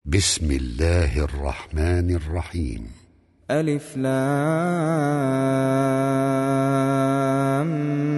بسم الله الرحمن الرحيم. ألف لام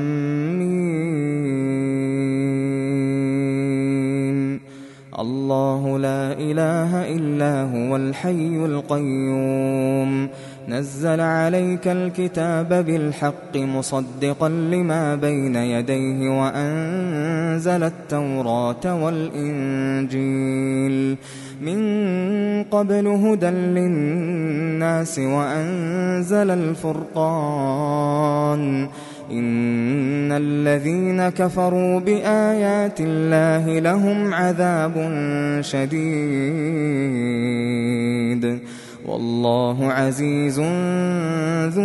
ميم. الله لا إله إلا هو الحي القيوم، نزل عليك الكتاب بالحق مصدقا لما بين يديه وأنزل التوراة والإنجيل من قبل هدى للناس وأنزل الفرقان. إن الذين كفروا بآيات الله لهم عذاب شديد والله عزيز ذو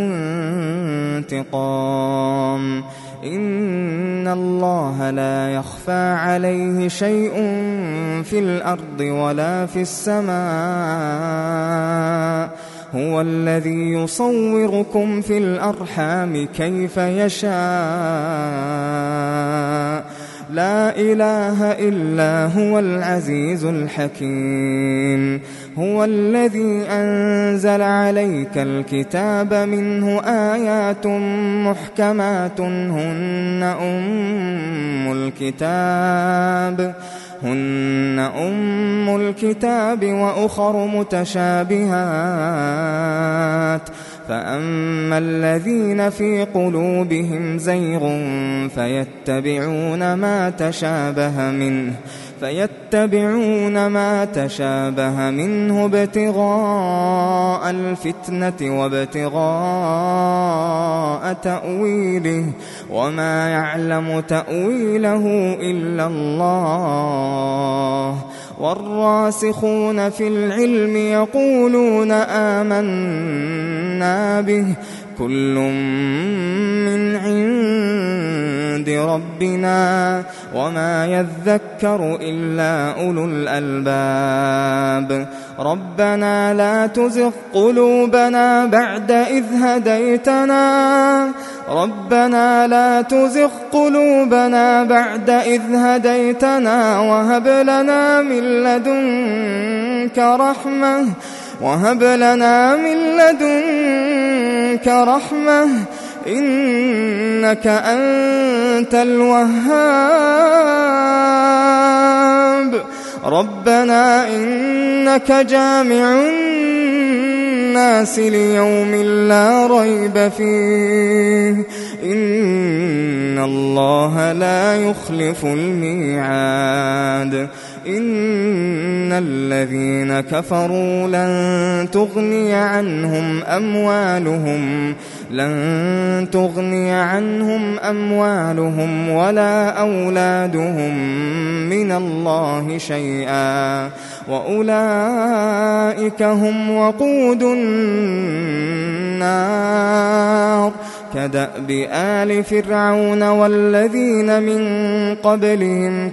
انتقام. إن الله لا يخفى عليه شيء في الأرض ولا في السماء، هو الذي يصوركم في الأرحام كيف يشاء، لا إله إلا هو العزيز الحكيم. هو الذي أنزل عليك الكتاب منه آيات محكمات هن أم الكتاب وأخر متشابهات، فأما الذين في قلوبهم زيغ فيتبعون ما تشابه منه ابتغاء الفتنة وابتغاء تأويله، وما يعلم تأويله إلا الله. والراسخون في العلم يقولون آمنا به كل من عند ربنا وما يذكر إلا أولو الألباب. ربنا لا تزغ قلوبنا بعد إذ هديتنا وهب لنا من لدنك رحمة إنك أنت الوهاب. ربنا إنك جامع الناس ليوم لا ريب فيه إن الله لا يخلف الميعاد. إن الذين كفروا لن تغني عنهم أموالهم ولا أولادهم من الله شيئا وأولئك هم وقود النار. كدأب آل فرعون والذين من قبلهم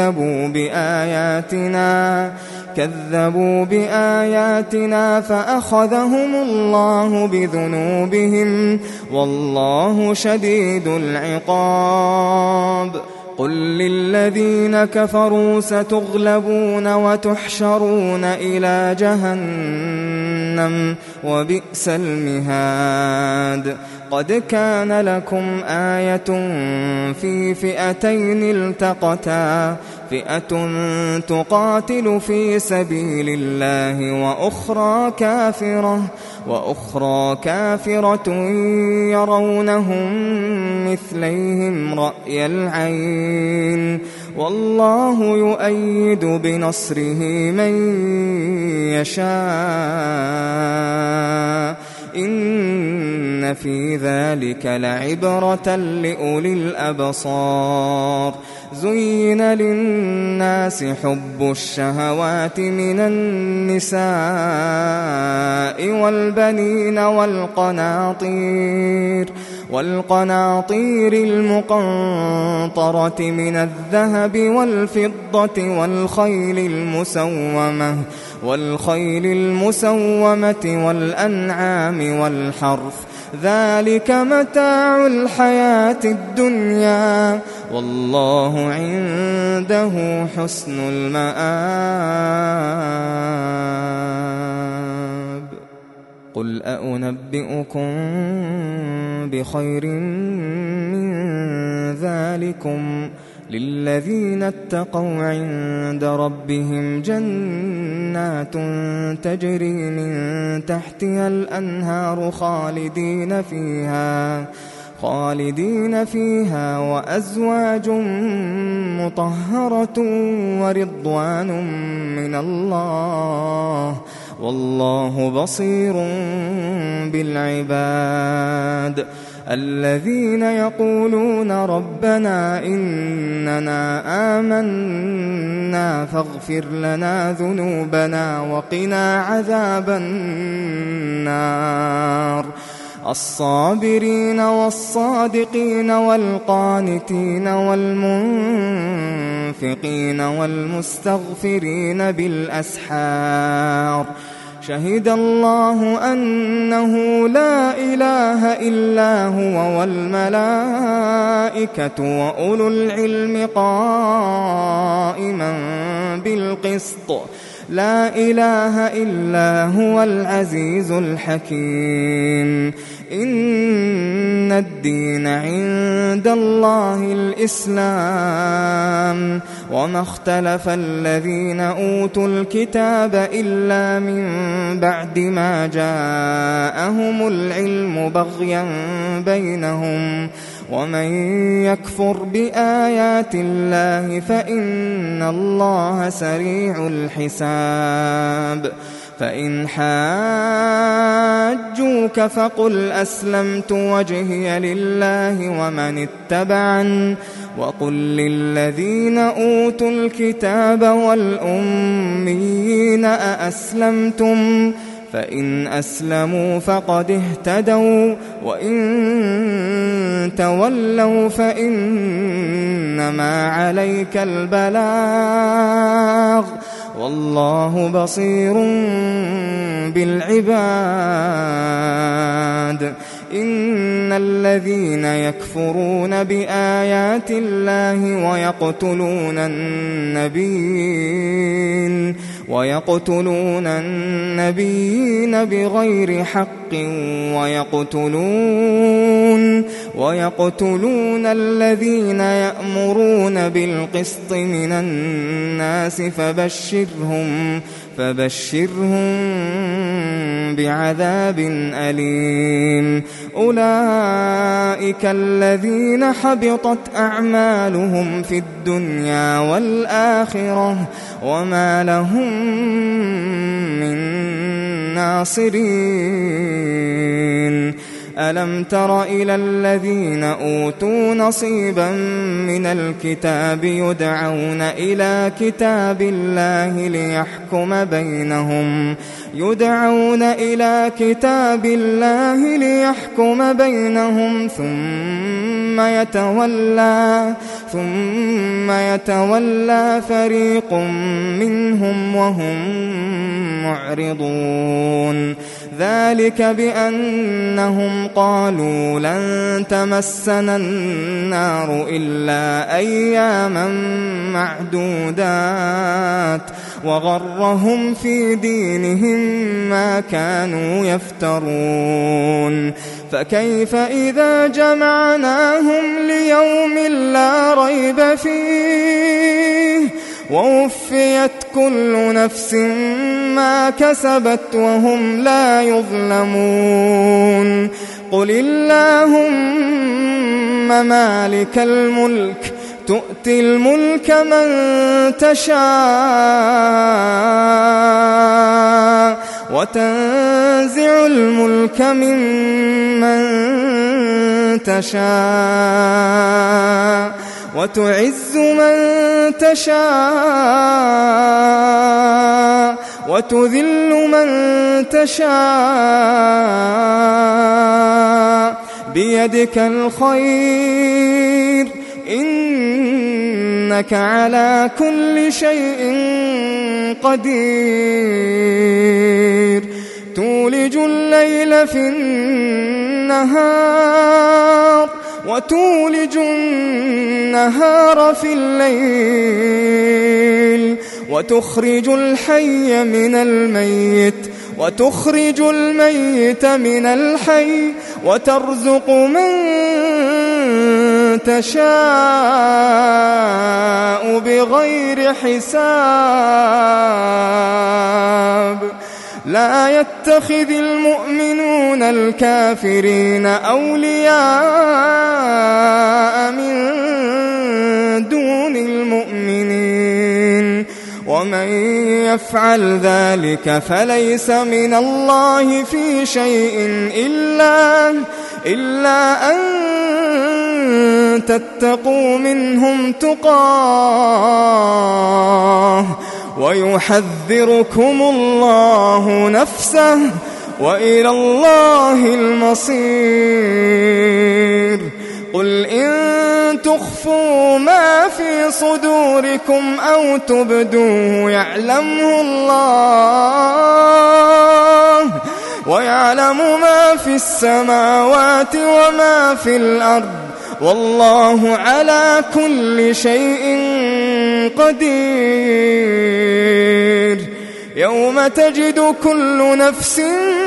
كذبوا بآياتنا فأخذهم الله بذنوبهم والله شديد العقاب. قل للذين كفروا ستغلبون وتحشرون إلى جهنم وبئس المهاد. قد كان لكم آية في فئتين التقتا، فئة تقاتل في سبيل الله وأخرى كافرة يرونهم مثليهم رأي العين والله يؤيد بنصره من يشاء إن في ذلك لعبرة لأولي الأبصار. زين للناس حب الشهوات من النساء والبنين والقناطير المقنطرة من الذهب والفضة والخيل المسومة والأنعام والحرث ذلك متاع الحياة الدنيا والله عنده حسن المآب. قل أنبئكم بخير من ذلكم للذين اتقوا عند ربهم جنات تجري من تحتها الأنهار خالدين فيها وأزواج مطهرة ورضوان من الله والله بصير بالعباد الذين يقولون ربنا إننا آمنا فاغفر لنا ذنوبنا وقنا عذاب النار الصابرين والصادقين والقانتين والمنفقين والمستغفرين بالأسحار شهد الله أنه لا إله إلا هو والملائكة وأولو العلم قائما بالقسط لا إله إلا هو العزيز الحكيم إن الدين عند الله الإسلام وما اختلف الذين أوتوا الكتاب إلا من بعد ما جاءهم العلم بغيا بينهم ومن يكفر بآيات الله فإن الله سريع الحساب فإن حاجوك فقل أسلمت وجهي لله ومن اتبعني وقل للذين أوتوا الكتاب والأميين أأسلمتم فإن أسلموا فقد اهتدوا وإن تولوا فإنما عليك البلاغ والله بصير بالعباد إن الذين يكفرون بآيات الله ويقتلون النبيين بغير حق ويقتلون الذين يأمرون بالقسط من الناس فبشرهم بعذاب أليم أولئك الذين حبطت أعمالهم في الدنيا والآخرة وما لهم من ناصرين ألم تر إلى الذين أوتوا نصيبا من الكتاب يدعون إلى كتاب الله ليحكم بينهم ثم يتولى فريق منهم وهم معرضون ذلك بأنهم قالوا لن تمسنا النار إلا أياما معدودات وغرهم في دينهم ما كانوا يفترون فكيف إذا جمعناهم ليوم لا ريب فيه ووفيت كل نفس ما كسبت وهم لا يظلمون قل اللهم مالك الملك تؤتي الملك من تشاء وتنزع الملك ممن تشاء وتعز من تشاء وتذل من تشاء بيدك الخير إنك على كل شيء قدير تولج الليل في النهار وتولج النهار في الليل وتخرج الحي من الميت وتخرج الميت من الحي وترزق من تشاء بغير حساب لا يتخذ المؤمنون الكافرين أولياء من دون المؤمنين ومن يفعل ذلك فليس من الله في شيء إلا أن تتقوا منهم تقاه ويحذركم الله نفسه وإلى الله المصير قل إن تخفوا ما في صدوركم أو تبدوه يعلمه الله ويعلم ما في السماوات وما في الأرض والله على كل شيء قدير يوم تجد كل نفس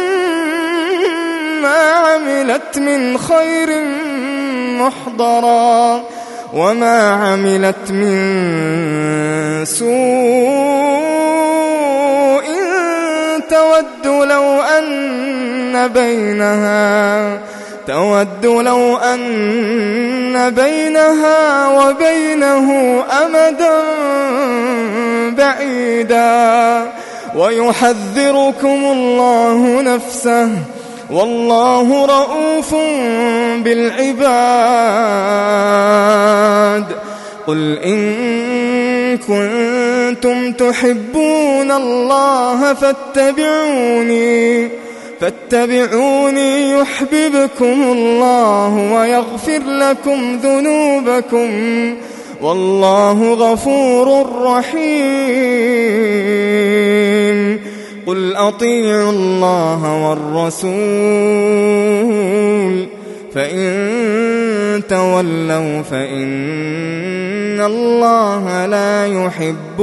ما عملت من خير محضرا وما عملت من سوء تود لو أن بينها وبينه أمدا بعيدا ويحذركم الله نفسه والله رؤوف بالعباد قل إن كنتم تحبون الله فاتبعوني يحببكم الله ويغفر لكم ذنوبكم والله غفور رحيم قل أطيعوا الله والرسول فإن تولوا فإن الله لا يحب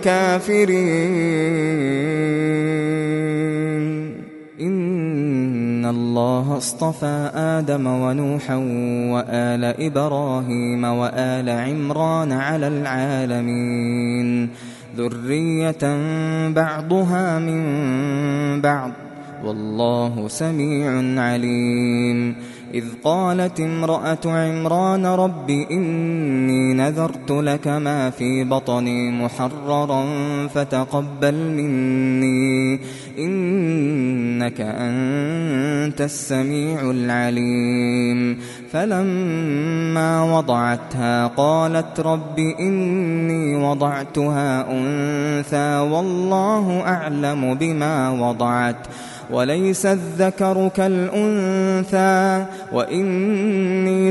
الكافرين إن الله اصطفى آدم ونوحا وآل إبراهيم وآل عمران على العالمين ذرية بعضها من بعض والله سميع عليم إذ قالت امرأة عمران رب إني نذرت لك ما في بطني محررا فتقبل مني إنك أنت السميع العليم فلما وضعتها قالت رب إني وضعتها أنثى والله أعلم بما وضعت وليس الذكر كالأنثى وإني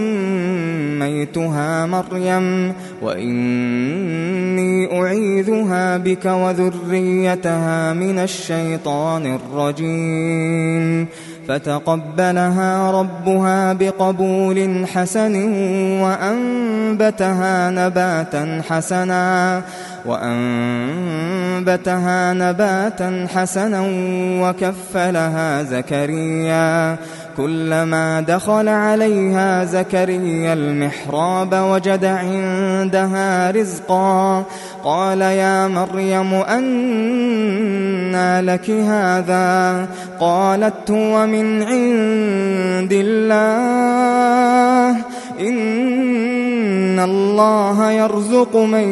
سميتها مريم وإني أعيذها بك وذريتها من الشيطان الرجيم فتقبلها ربها بقبول حسن وأنبتها نباتا حسنا وكفلها زكريا كلما دخل عليها زكريا المحراب وجد عندها رزقا قال يا مريم أنى لك هذا قالت هو من عند الله إن الله يرزق من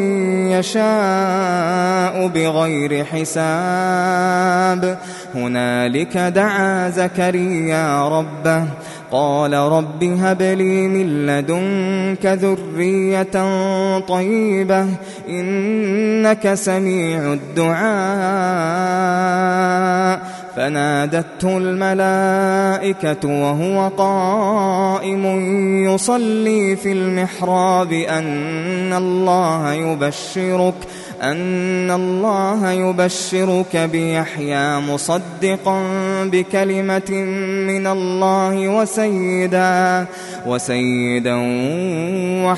يشاء بغير حساب هنالك دعا زكريا ربه قال رب هب لي من لدنك ذرية طيبة إنك سميع الدعاء فنادته الملائكة وهو قائم يصلي في المحراب أن الله يبشرك بيحيى مصدقا بكلمة من الله وسيدا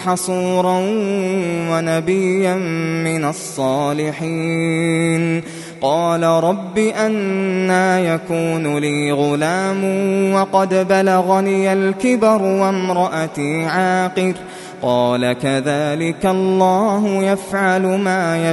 وحصورا ونبيا من الصالحين قال رب أنى يكون لي غلام وقد بلغني الكبر وامرأتي عاقر قال كذلك الله يفعل ما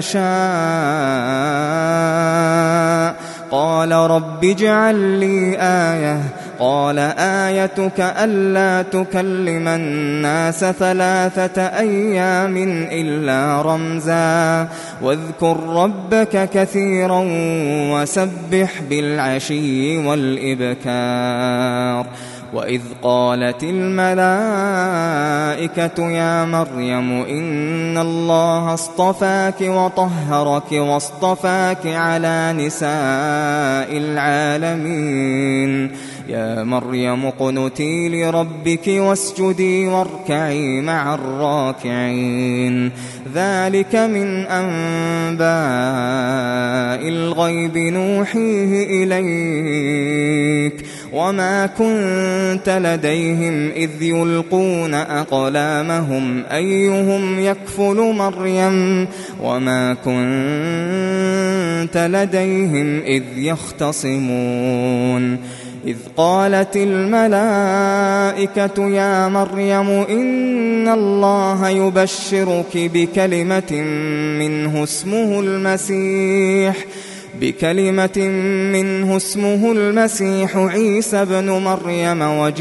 يشاء قال رب اجعل لي آية قال آيتك ألا تكلم الناس 3 أيام إلا رمزا واذكر ربك كثيرا وسبح بالعشي والإبكار وإذ قالت الملائكة يا مريم إن الله اصطفاك وطهرك واصطفاك على نساء العالمين يا مريم اقنتي لربك واسجدي واركعي مع الراكعين ذلك من أنباء الغيب نوحيه إليك وما كنت لديهم إذ يلقون أقلامهم أيهم يكفل مريم وما كنت لديهم إذ يختصمون إذ قالت الملائكة يا مريم إن الله يبشرك بكلمة منه اسمه المسيح عيسى ابن مريم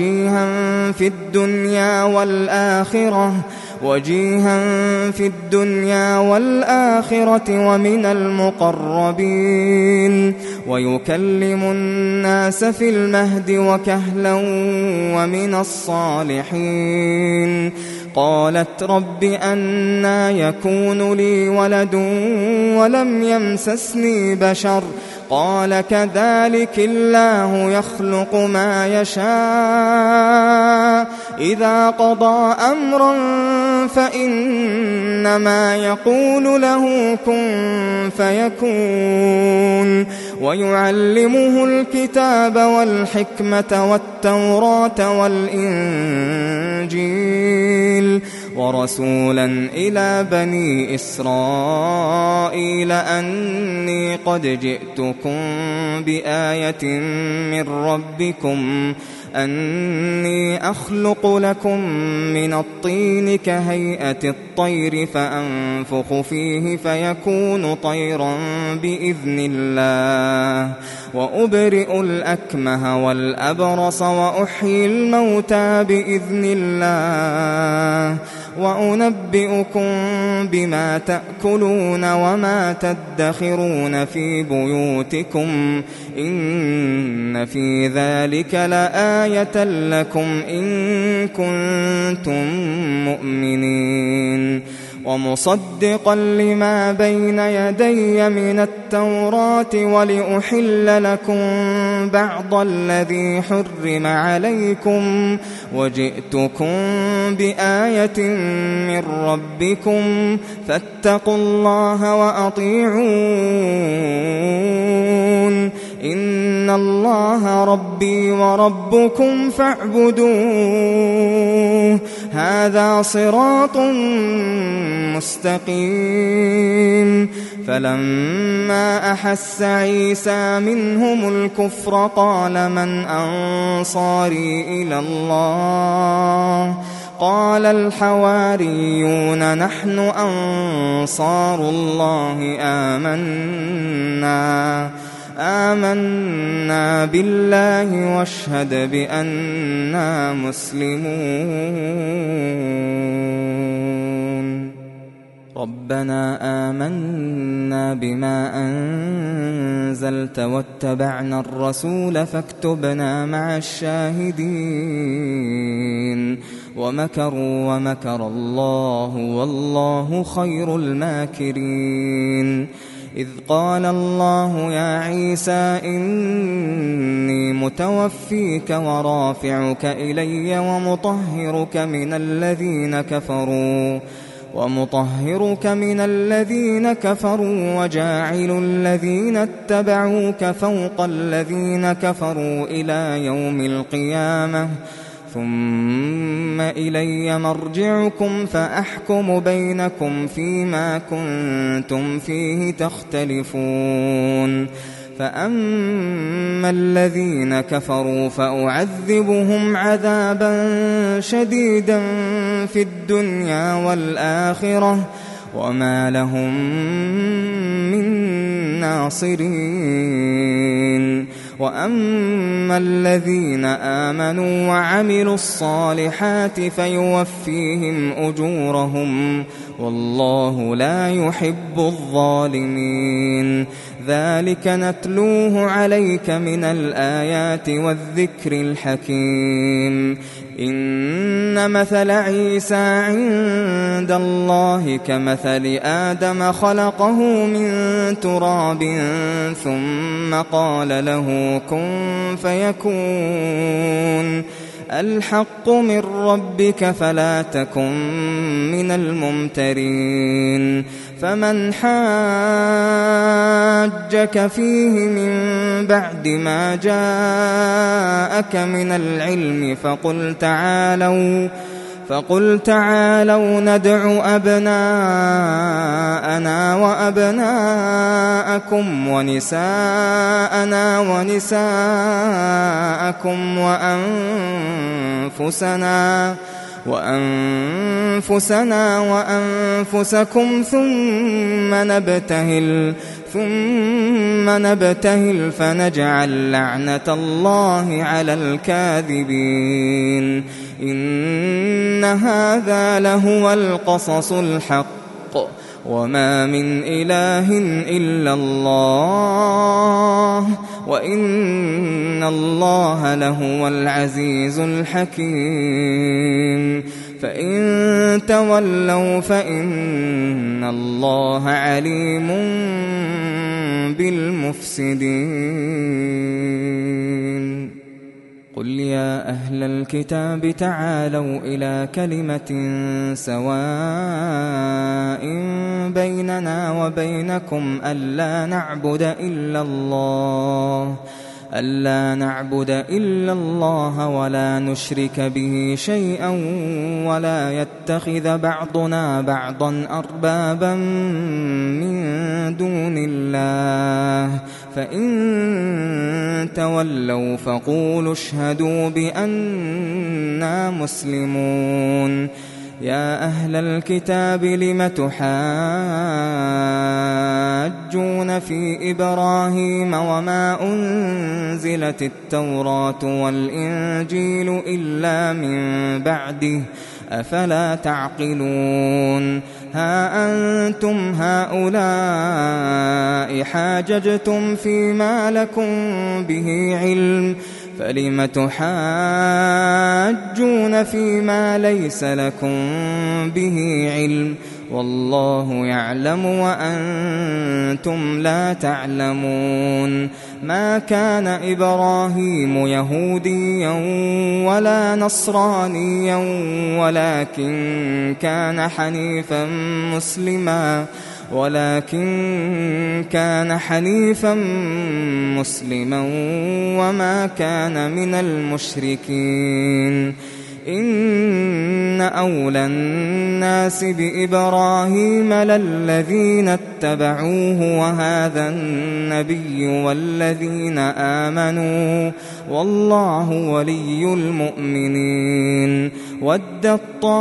وجيها في الدنيا والآخرة ومن المقربين ويكلم الناس في المهد وكهلا ومن الصالحين قالت رب أنى يكون لي ولد ولم يمسسني بشر قال كذلك الله يخلق ما يشاء إذا قضى أمرا فإنما يقول له كن فيكون ويعلمه الكتاب والحكمة والتوراة والإنجيل ورسولا إلى بني إسرائيل أني قد جئتكم بآية من ربكم أني أخلق لكم من الطين كهيئة الطير فأنفخ فيه فيكون طيرا بإذن الله وأبرئ الأكمه والأبرص وأحيي الموتى بإذن الله وأنبئكم بما تأكلون وما تدخرون في بيوتكم إن في ذلك لآية لكم إن كنتم مؤمنين ومصدقا لما بين يدي من التوراة ولأحل لكم بعض الذي حرم عليكم وجئتكم بآية من ربكم فاتقوا الله وأطيعون إن الله ربي وربكم فاعبدوه هذا صراط مستقيم فلما أحس عيسى منهم الكفر قال من أنصاري إلى الله قال الحواريون نحن أنصار الله آمنا بالله واشهد بأننا مسلمون ربنا آمنا بما أنزلت واتبعنا الرسول فاكتبنا مع الشاهدين ومكروا ومكر الله والله خير الماكرين إذ قال الله يا عيسى إني متوفيك ورافعك إلي ومطهرك من الذين كفروا وجاعل الذين اتبعوك فوق الذين كفروا إلى يوم القيامة ثم إلي مرجعكم فأحكم بينكم فيما كنتم فيه تختلفون فأما الذين كفروا فأعذبهم عذابا شديدا في الدنيا والآخرة وما لهم من ناصرين وأما الذين آمنوا وعملوا الصالحات فيوفيهم أجورهم والله لا يحب الظالمين ذلك نتلوه عليك من الآيات والذكر الحكيم إن مثل عيسى عند الله كمثل آدم خلقه من تراب ثم قال له كن فيكون الحق من ربك فلا تكن من الممترين فمن حاجك فيه من بعد ما جاءك من العلم فقل تعالوا ندع أبناءنا وأبناءكم ونساءنا ونساءكم وأنفسنا وأنفسكم ثم نبتهل فنجعل لعنة الله على الكاذبين إن هذا لهو القصص الحق وما من إله إلا الله وإن الله لهو العزيز الحكيم فإن تولوا فإن الله عليم بالمفسدين قل يا أهل الكتاب تعالوا إلى كلمة سواء بيننا وبينكم ألا نعبد إلا الله ولا نشرك به شيئا ولا يتخذ بعضنا بعضا أربابا من دون الله فإن تولوا فقولوا اشهدوا بأننا مسلمون يا أهل الكتاب لم تحاجون في إبراهيم وما أنزلت التوراة والإنجيل إلا من بعده أفلا تعقلون ها أنتم هؤلاء حاججتم فيما لكم به علم فلم تحاجون فيما ليس لكم به علم والله يعلم وأنتم لا تعلمون ما كان إبراهيم يهوديا ولا نصرانيا ولكن كان حنيفا مسلما وما كان من المشركين إن أولى الناس بإبراهيم للذين اتبعوه وهذا النبي والذين آمنوا والله ولي المؤمنين ودت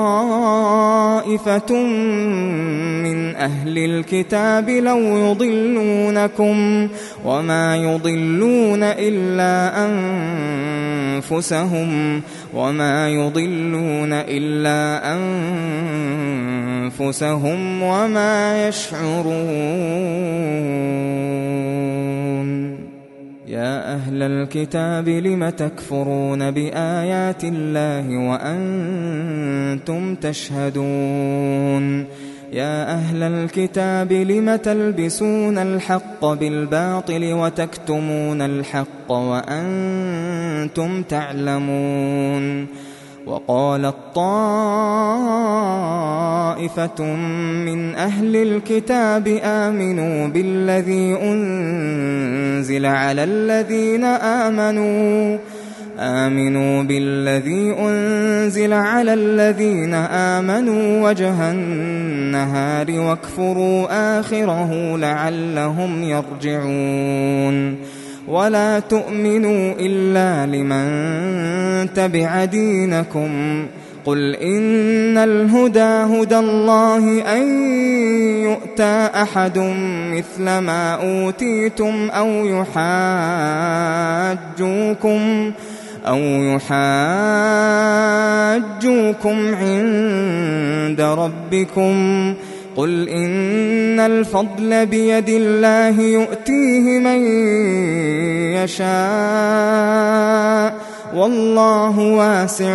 طائفة من أهل الكتاب لو يضلونكم وما يضلون إلا أنفسهم وما يشعرون يا أهل الكتاب لم تكفرون بآيات الله وأنتم تشهدون يا أهل الكتاب لم تلبسون الحق بالباطل وتكتمون الحق وأنتم تعلمون وقالت طائفة من أهل الكتاب آمنوا بالذي أنزل على الذين آمنوا بالذي أنزل على الذين آمنوا وجه النهار واكفروا آخره لعلهم يرجعون ولا تؤمنوا إلا لمن تبع دينكم قل إن الهدى هدى الله أن يؤتى أحد مثل ما أوتيتم أو يحاجوكم عند ربكم قل إن الفضل بيد الله يؤتيه من يشاء والله واسع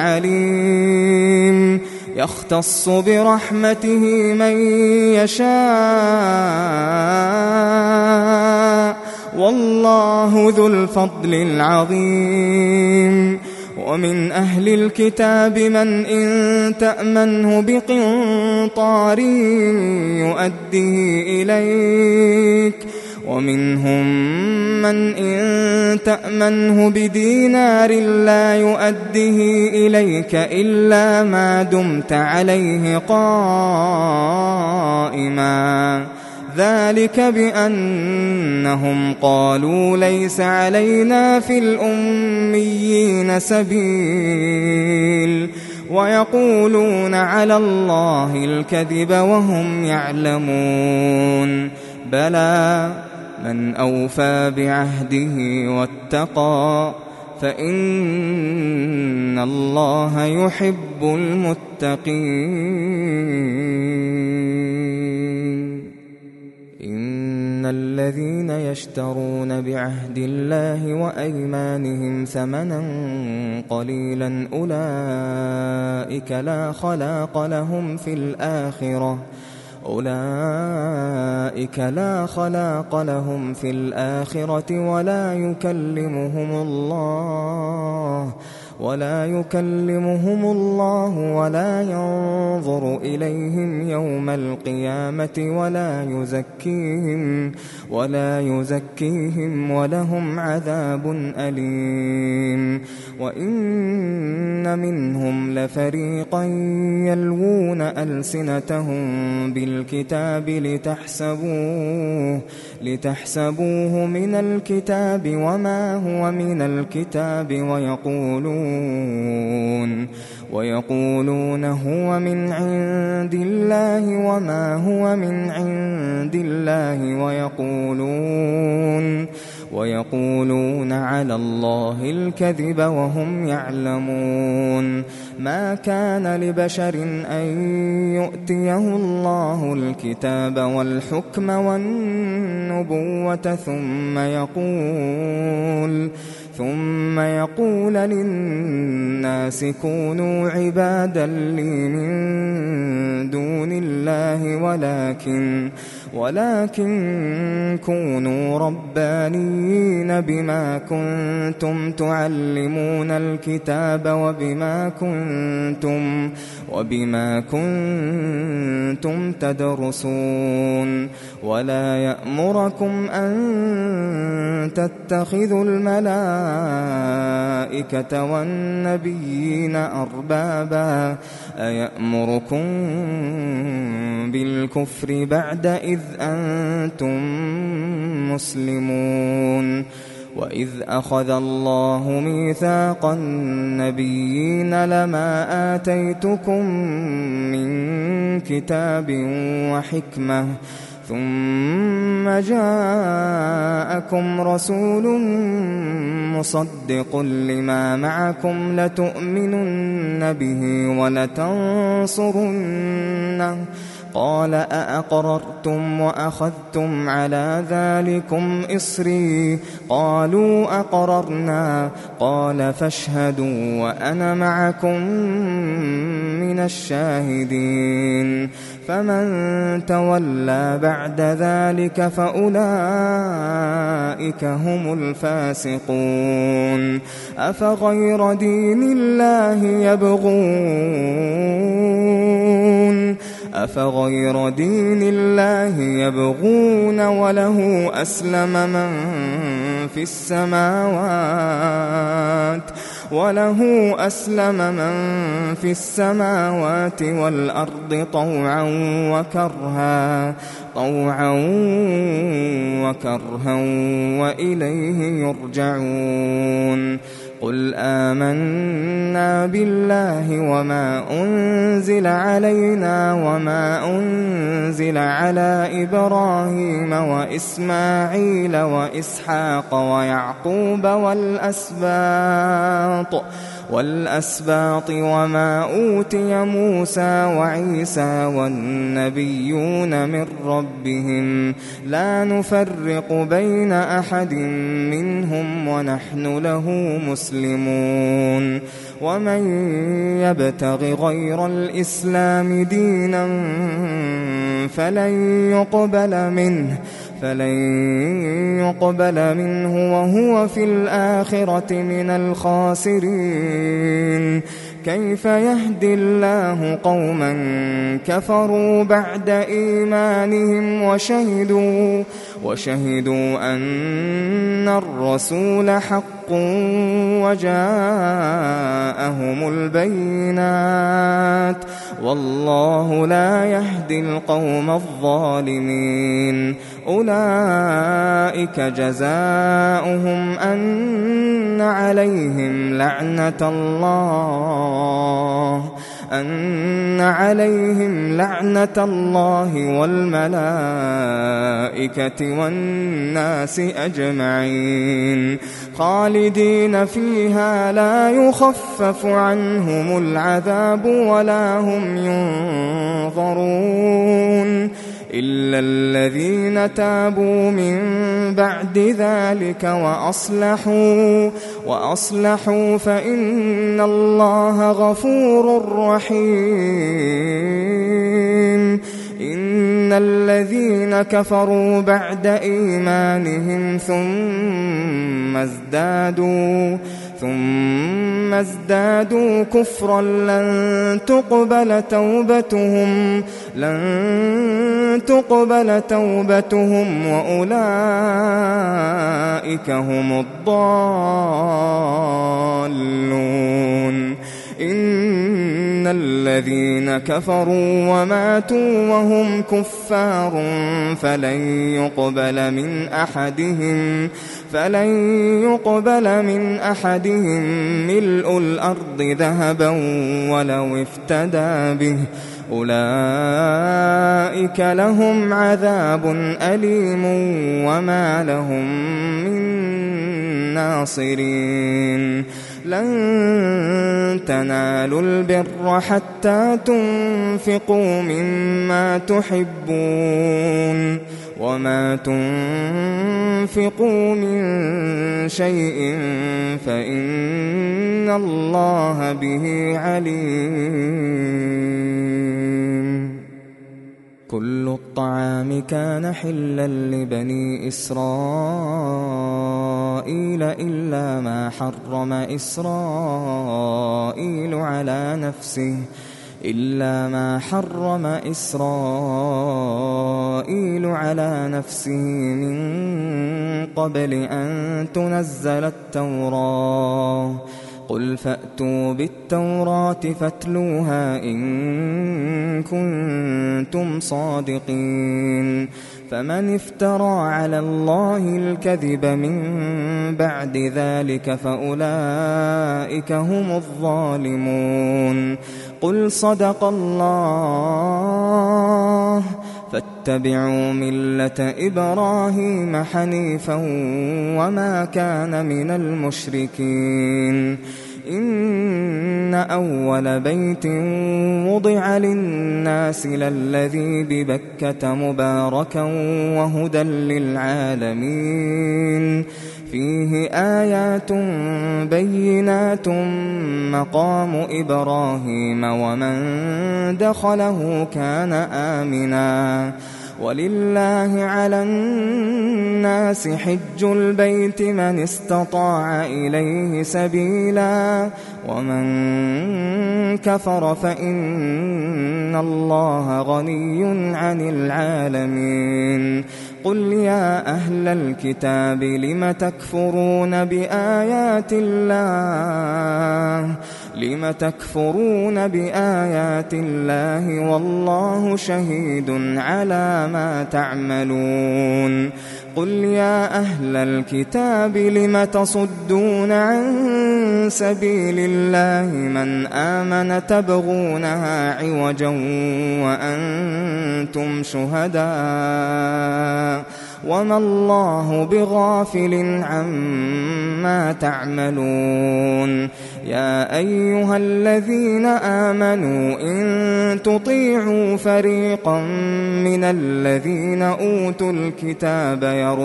عليم يختص برحمته من يشاء والله ذو الفضل العظيم ومن أهل الكتاب من إن تأمنه بقنطار يؤديه إليك ومنهم من إن تأمنه بدينار لا يؤديه إليك إلا ما دمت عليه قائما ذلك بأنهم قالوا ليس علينا في الأميين سبيل ويقولون على الله الكذب وهم يعلمون بلى من أوفى بعهده واتقى فإن الله يحب المتقين إن الذين يشترون بعهد الله وأيمانهم ثمنا قليلا أولئك لا خلاق لهم في الآخرة ولا يكلمهم الله ولا ينظر إليهم يوم القيامة ولا يزكيهم ولهم عذاب أليم وإن منهم لفريقا يلوون ألسنتهم بالكتاب لتحسبوه من الكتاب وما هو من الكتاب ويقولون هو من عند الله وما هو من عند الله ويقولون على الله الكذب وهم يعلمون ما كان لبشر أن يؤتيه الله الكتاب والحكم والنبوة ثم يقول للناس كونوا عبادا لي من دون الله ولكن كونوا ربانيين بما كنتم تعلمون الكتاب وبما كنتم تدرسون ولا يأمركم أن تتخذوا الملائكة والنبيين أربابا أيأمركم بالكفر بعد إذ أنتم مسلمون وإذ أخذ الله ميثاق النبيين لما آتيتكم من كتاب وحكمة ثم جاءكم رسول مصدق لما معكم لتؤمنن به ولتنصرنه قال أأقررتم وأخذتم على ذلكم إصري قالوا أقررنا قال فاشهدوا وأنا معكم من الشاهدين فمن تولى بعد ذلك فأولئك هم الفاسقون أفغير دين الله يبغون أفغير دين الله يبغون وله أسلم من في السماوات والأرض طوعا وكرها وإليه يرجعون قل آمنا بالله وما أنزل علينا وما أنزل على إبراهيم وإسماعيل وإسحاق ويعقوب والأسباط وما أوتي موسى وعيسى والنبيون من ربهم لا نفرق بين أحد منهم ونحن له مسلمون ومن يبتغ غير الإسلام دينا فلن يقبل منه وهو في الآخرة من الخاسرين كيف يهدي الله قوما كفروا بعد إيمانهم وشهدوا أن الرسول حق وجاءهم البينات والله لا يهدي القوم الظالمين أولئك جزاؤهم أن عليهم لعنة الله والملائكة والناس أجمعين خالدين فيها لا يخفف عنهم العذاب ولا هم ينظرون إلا الذين تابوا من بعد ذلك وأصلحوا فإن الله غفور رحيم إن الذين كفروا بعد إيمانهم ثم ازدادوا كفرا لن تقبل توبتهم وأولئك هم الضالون إن الذين كفروا وماتوا وهم كفار فلن يقبل من أحدهم ملء الأرض ذهبا ولو افتدى به أولئك لهم عذاب أليم وما لهم من ناصرين لن تنالوا البر حتى تنفقوا مما تحبون وما تنفقوا من شيء فإن الله به عليم كل الطعام كان حلا لبني إسرائيل إلا ما حرم إسرائيل على نفسه من قبل أن تنزل التوراة قل فأتوا بالتوراة فاتلوها إن كنتم صادقين فمن افترى على الله الكذب من بعد ذلك فأولئك هم الظالمون قل صدق الله فاتبعوا ملة إبراهيم حنيفا وما كان من المشركين إن أول بيت وضع للناس للذي ببكة مباركا وهدى للعالمين فيه آيات بينات مقام إبراهيم ومن دخله كان آمنا ولله على الناس حج البيت من استطاع إليه سبيلا ومن كفر فإن الله غني عن العالمين قل يا أهل الكتاب لم تكفرون بآيات الله والله شهيد على ما تعملون قل يا أهل الكتاب لم تصدون عن سبيل الله من آمن تبغونها عوجا وأنتم شهداء وما الله بغافل عما تعملون يا أيها الذين آمنوا إن تطيعوا فريقا من الذين أوتوا الكتاب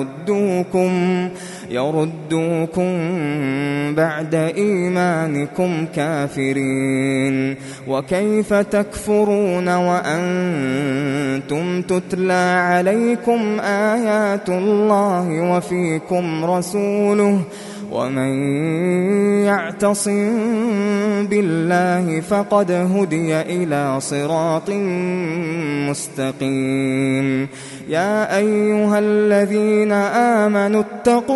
يردوكم بعد إيمانكم كافرين وكيف تكفرون وأنتم تتلى عليكم آيات الله وفيكم رسوله ومن يعتصم بالله فقد هدي إلى صراط مستقيم يا أيها الذين آمنوا اتقوا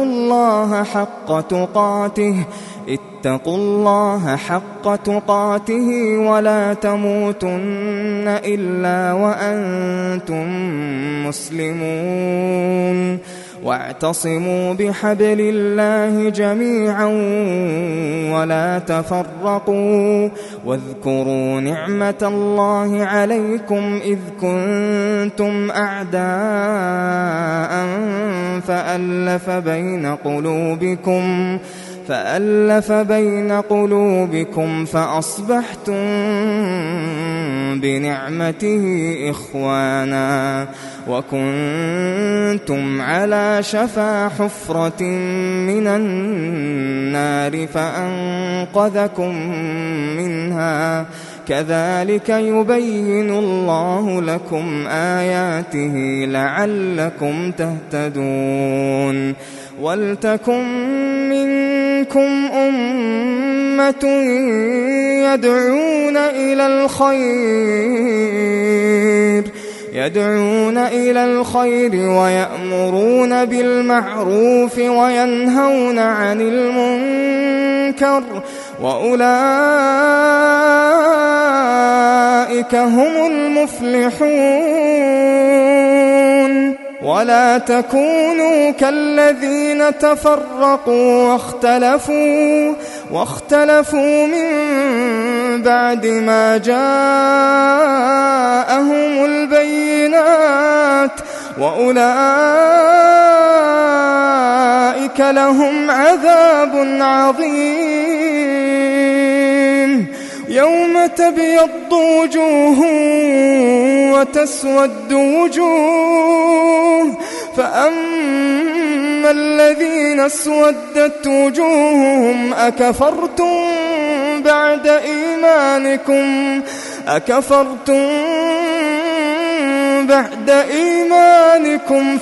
الله حق تقاته ولا تموتن إلا وأنتم مسلمون واعتصموا بحبل الله جميعا ولا تفرقوا واذكروا نعمة الله عليكم إذ كنتم أعداء فألف بين قلوبكم فأصبحتم بنعمته إخوانا وكنتم على شفا حفرة من النار فأنقذكم منها كذلك يبين الله لكم آياته لعلكم تهتدون ولتكن منكم أمة يدعون إلى الخير ويأمرون بالمعروف وينهون عن المنكر وأولئك هم المفلحون ولا تكونوا كالذين تفرقوا واختلفوا من بعد ما جاءهم البينات وأولئك لهم عذاب عظيم يوم تبيض وجوه وتسود وجوه فأما الذين اسودت وجوههم أكفرتم بعد إيمانكم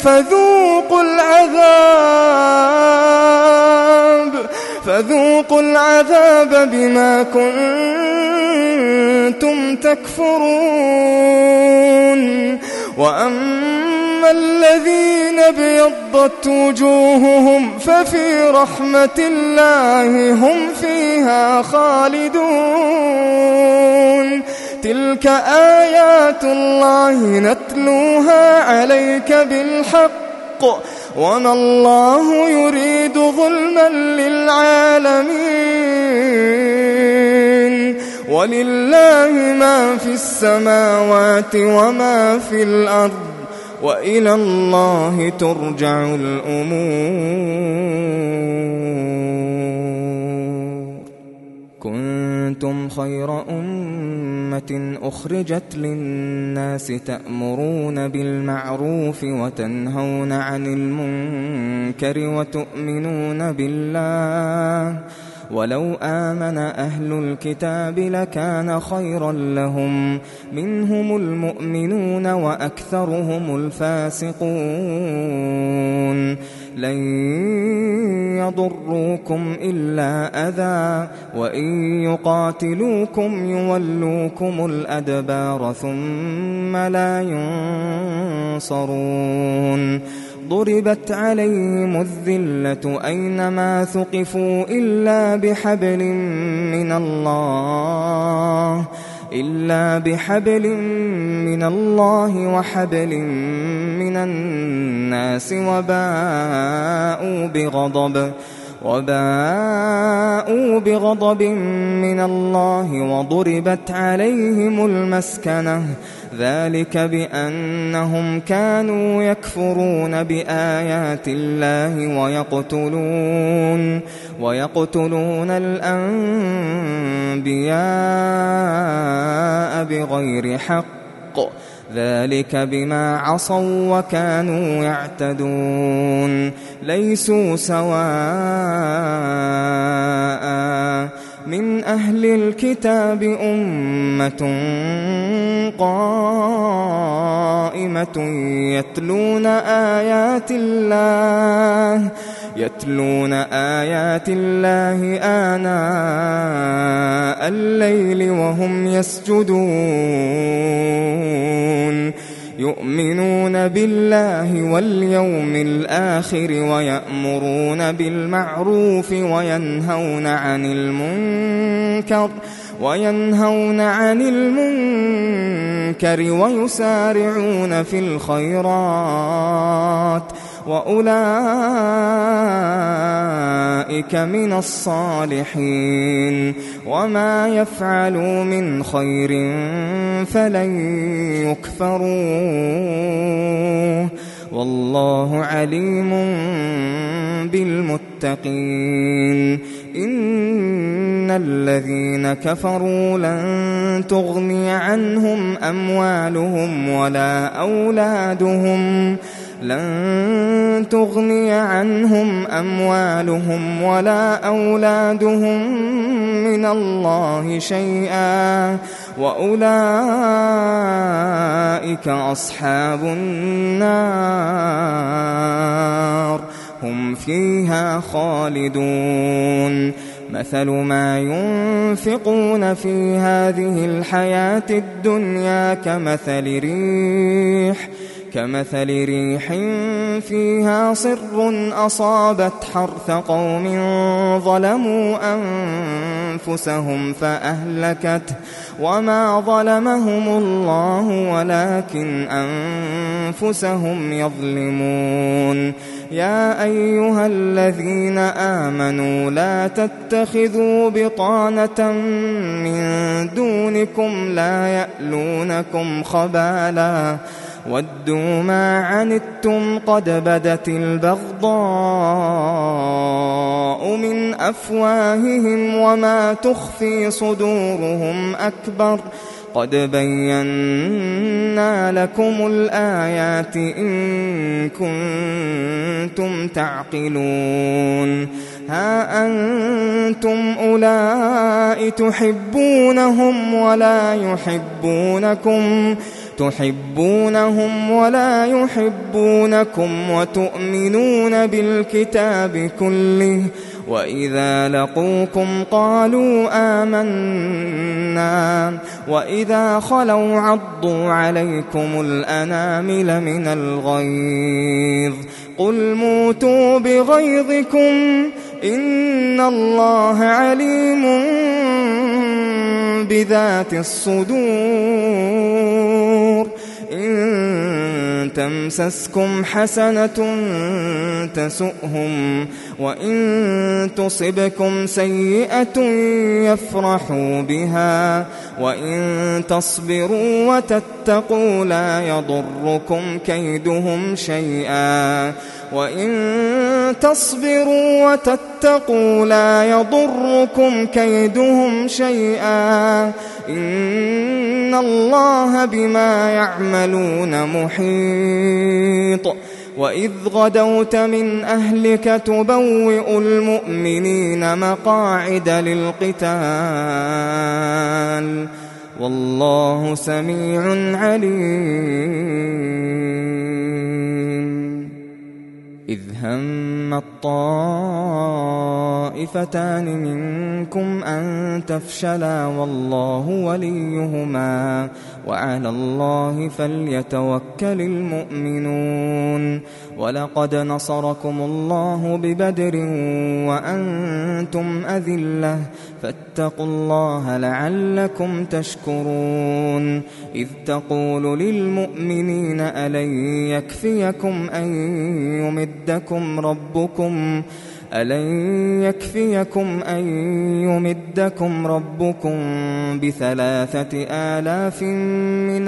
فذوقوا العذاب بما كنتم تكفرون وأما الذين ابيضت وجوههم ففي رحمة الله هم فيها خالدون تلك آيات الله نتلوها عليك بالحق وما الله يريد ظلما للعالمين ولله ما في السماوات وما في الأرض وإلى الله ترجع الأمور كنتم خير أمة أخرجت للناس تأمرون بالمعروف ولو آمن أهل الكتاب لكان خيرا لهم منهم المؤمنون وأكثرهم الفاسقون لن يضروكم إلا أذى وإن يقاتلوكم يولوكم الأدبار ثم لا ينصرون ضربت عليهم الذلة أينما ثقفوا إلا بحبل من الله وحبل من الناس وباءوا بغضب من الله وضربت عليهم المسكنة ذلك بأنهم كانوا يكفرون بآيات الله ويقتلون الأنبياء بغير حق ذلك بما عصوا وكانوا يعتدون ليسوا سواء من أهل الكتاب أمة قائمة يتلون آيات الله آناء الليل وهم يسجدون يؤمنون بالله واليوم الآخر ويأمرون بالمعروف وينهون عن المنكر ويسارعون في الخيرات وأولئك من الصالحين وما يفعلوا من خير فلن يكفروه والله عليم بالمتقين إن الذين كفروا لن تغني عنهم أموالهم ولا أولادهم من الله شيئا وأولئك أصحاب النار هم فيها خالدون مثل ما ينفقون في هذه الحياة الدنيا كمثل ريح فيها صر أصابت حرث قوم ظلموا أنفسهم فأهلكته وما ظلمهم الله ولكن أنفسهم يظلمون يا أيها الذين آمنوا لا تتخذوا بطانة من دونكم لا يألونكم خبالا ودوا ما عنتم قد بدت البغضاء من أفواههم وما تخفي صدورهم أكبر قد بينا لكم الآيات إن كنتم تعقلون ها أنتم أولئك تحبونهم ولا يحبونكم وتؤمنون بالكتاب كله وإذا لقوكم قالوا آمنا وإذا خلوا عضوا عليكم الأنامل من الغيظ قل موتوا بغيظكم إن الله عليم بذات الصدور إن تمسسكم حسنة تسؤهم وإن تصبكم سيئة يفرحوا بها وإن تصبروا وتتقوا لا يضركم كيدهم شيئا إن الله بما يعملون محيط وإذ غدوت من أهلك تبوئ المؤمنين مقاعد للقتال والله سميع عليم. إذ هم الطائفتان منكم أن تفشلا والله وليهما وعلى الله فليتوكل المؤمنون. ولقد نصركم الله ببدر وأنتم أذلة فاتقوا الله لعلكم تشكرون. إذ تقول للمؤمنين ألن يكفيكم أن يمدكم ربكم ب3,000 من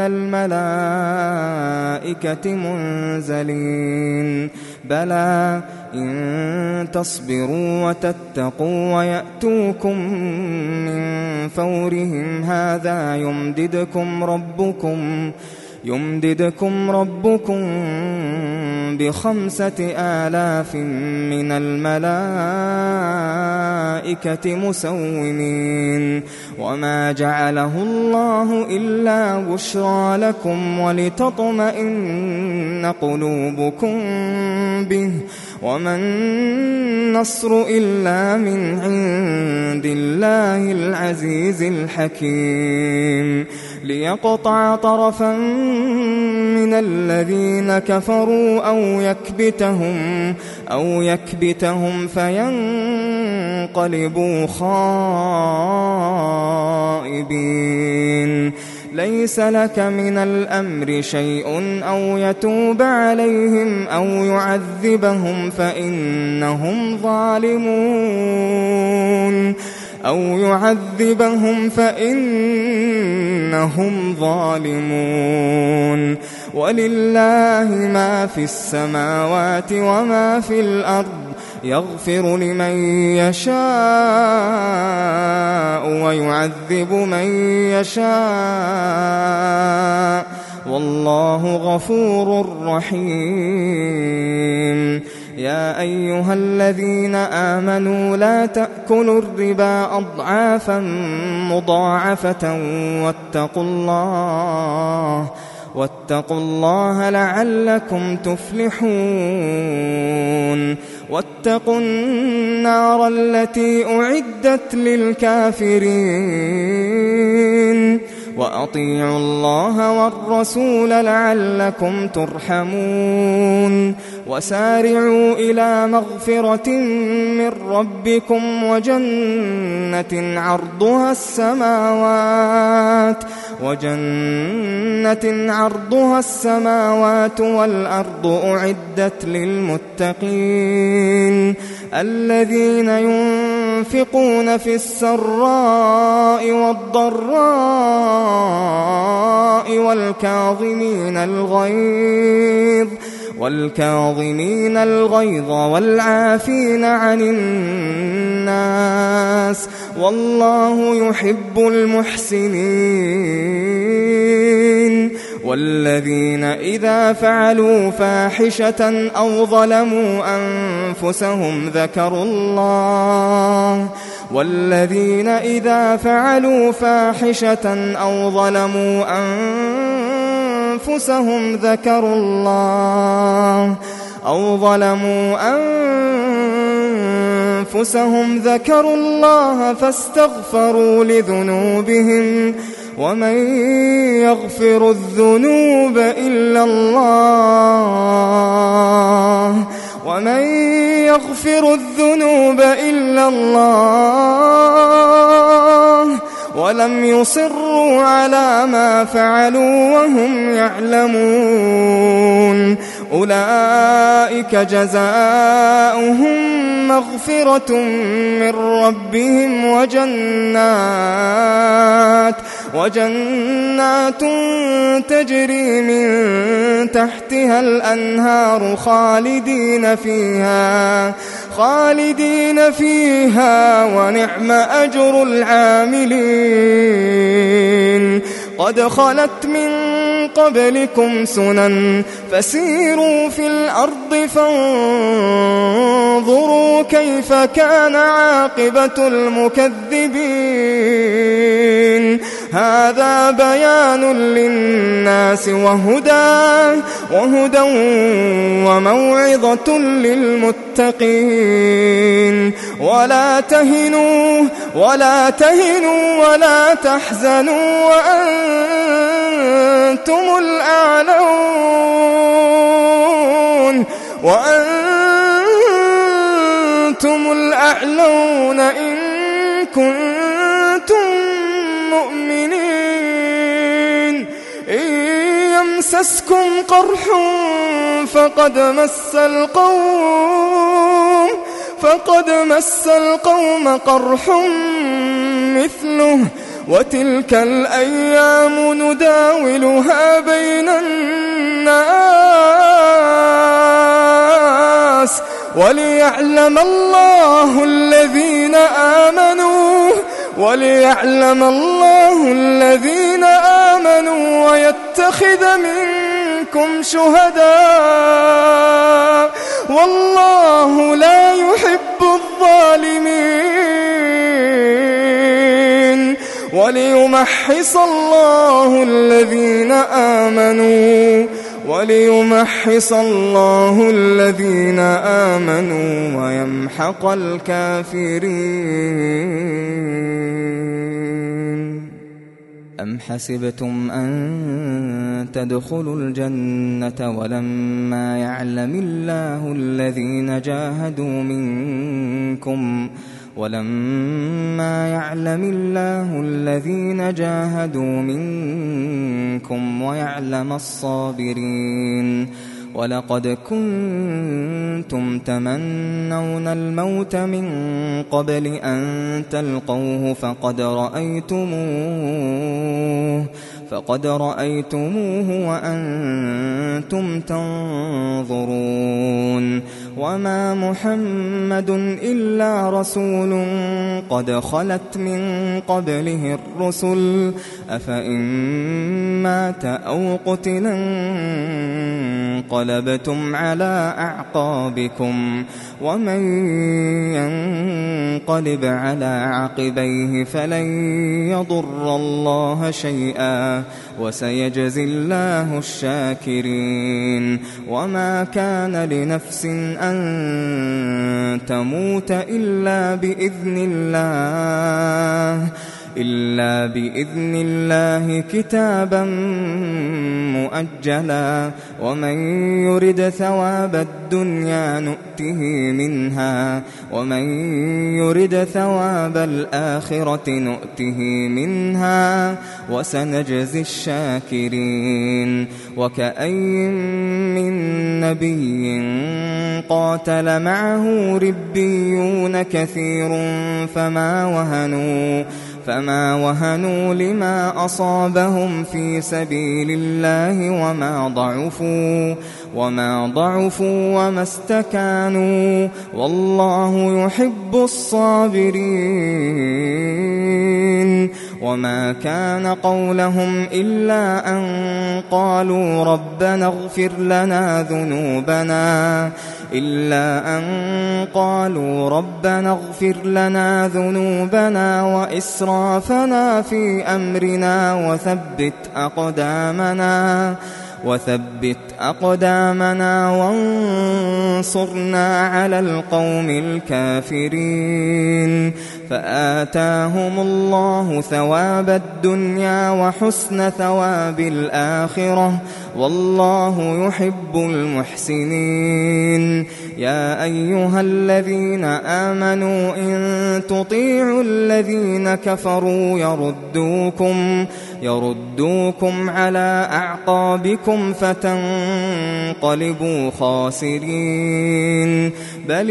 الملائكة منزلين بلى إن تصبروا وتتقوا ويأتوكم من فورهم هذا يمددكم ربكم ب5,000 من الملائكة مسومين. وما جعله الله إلا بشرى لكم ولتطمئن قلوبكم به وما النصر إلا من عند الله العزيز الحكيم. ليقطع طرفا من الذين كفروا أو يكبتهم فينقلبوا خائبين. ليس لك من الأمر شيء أو يتوب عليهم أو يعذبهم فإنهم ظالمون. ولله ما في السماوات وما في الأرض يغفر لمن يشاء ويعذب من يشاء والله غفور رحيم. يا أيها الذين آمنوا لا تأكلوا الربا أضعافا مضاعفة واتقوا الله لعلكم تفلحون. واتقوا النار التي أعدت للكافرين وأطيعوا الله والرسول لعلكم ترحمون. وسارعوا إلى مغفرة من ربكم وجنة عرضها السماوات والأرض أعدت للمتقين الذين ينفقون في السراء والضراء والكاظمين الغيظ والعافين عن الناس والله يحب المحسنين. والذين إذا فعلوا فاحشة أو ظلموا أنفسهم ذكروا الله فاستغفروا لذنوبهم ومن يغفر الذنوب إلا الله ولم يصروا على ما فعلوا وهم يعلمون أولئك جزاؤهم مغفرة من ربهم وجنات تجري من تحتها الأنهار خالدين فيها ونعم أجر العاملين قد خلت من قبلكم سنن فسيروا في الأرض فانظروا كيف كان عاقبة المكذبين هذا بيان للناس وهدى وموعظة للمتقين ولا تهنوا ولا تحزنوا وأنتم الأعلون إن كنتم مؤمنين إن يمسسكم قرح فقد مس القوم قرح مثله وتلك الأيام نداولها بين الناس وليعلم الله الذين آمنوا ويتخذ منكم شهداء والله لا يحب الظالمين وليمحص الله الذين آمنوا ويمحق الكافرين أم حسبتم أن تدخلوا الجنة ولما يعلم الله الذين جاهدوا منكم ويعلم الصابرين ولقد كنتم تمنون الموت من قبل أن تلقوه فقد رأيتموه وأنتم تنظرون وما محمد إلا رسول قد خلت من قبله الرسل أفإن مات أو قتل انقلبتم على أعقابكم ومن ينقلب على عقبيه فلن يضر الله شيئا وسيجزي الله الشاكرين وما كان لنفس أن تموت إلا بإذن الله كتابا مؤجلا ومن يرد ثواب الدنيا نؤته منها ومن يرد ثواب الآخرة نؤته منها وسنجزي الشاكرين وكأين من نبي قاتل معه ربيون كثير فما وهنوا لما أصابهم في سبيل الله وما ضعفوا وما استكانوا والله يحب الصابرين وما كان قولهم إلا أن قالوا ربنا اغفر لنا ذنوبنا وإسرافنا في أمرنا وثبت أقدامنا وانصرنا على القوم الكافرين فآتاهم الله ثواب الدنيا وحسن ثواب الآخرة والله يحب المحسنين يا أيها الذين آمنوا إن تطيعوا الذين كفروا يردوكم على أعقابكم فتنقلبوا خاسرين بل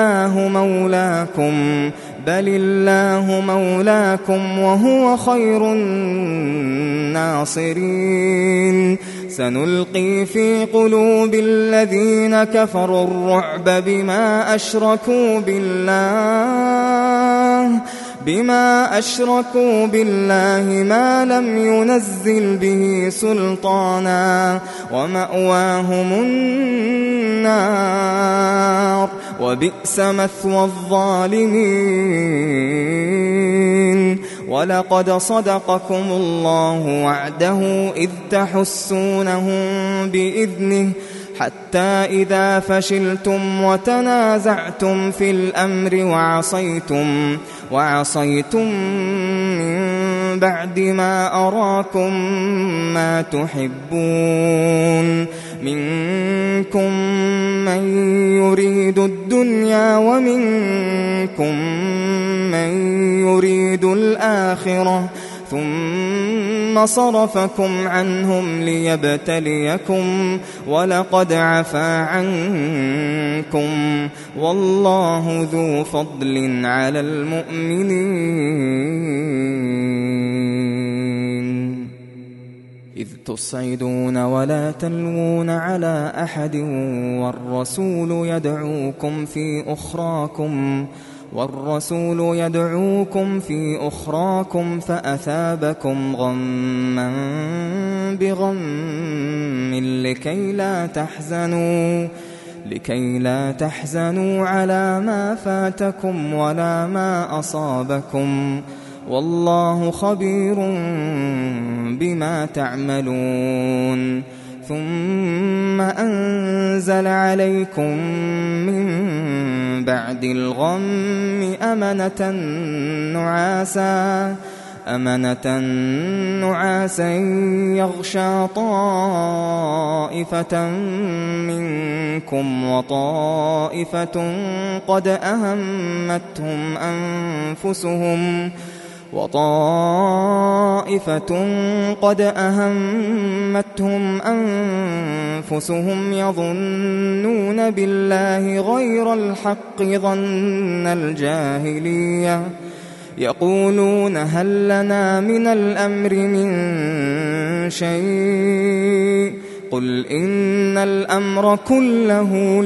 الله مولاكم وهو خير الناصرين سنلقي في قلوب الذين كفروا الرعب بما أشركوا بالله بما أشركوا بالله ما لم ينزل به سلطانا ومأواهم النار وبئس مثوى الظالمين. ولقد صدقكم الله وعده إذ تحسونهم بإذنه حتى إذا فشلتم وتنازعتم في الأمر وعصيتم من بعد ما أراكم ما تحبون منكم من يريد الدنيا ومنكم من يريد الآخرة ثم صرفكم عنهم ليبتليكم ولقد عفا عنكم والله ذو فضل على المؤمنين. إذ تصعدون ولا تلوون على أحد والرسول يدعوكم في أخراكم فأثابكم غما بغم لكي لا تحزنوا على ما فاتكم ولا ما أصابكم والله خبير بما تعملون. ثم أنزل عليكم من بعد الغم أمنة نعاسا يغشى طائفة منكم وطائفة قد أهمتهم أنفسهم يظنون بالله غير الحق ظن الجاهلية يقولون هل لنا من الأمر من شيء قل إن الأمر كله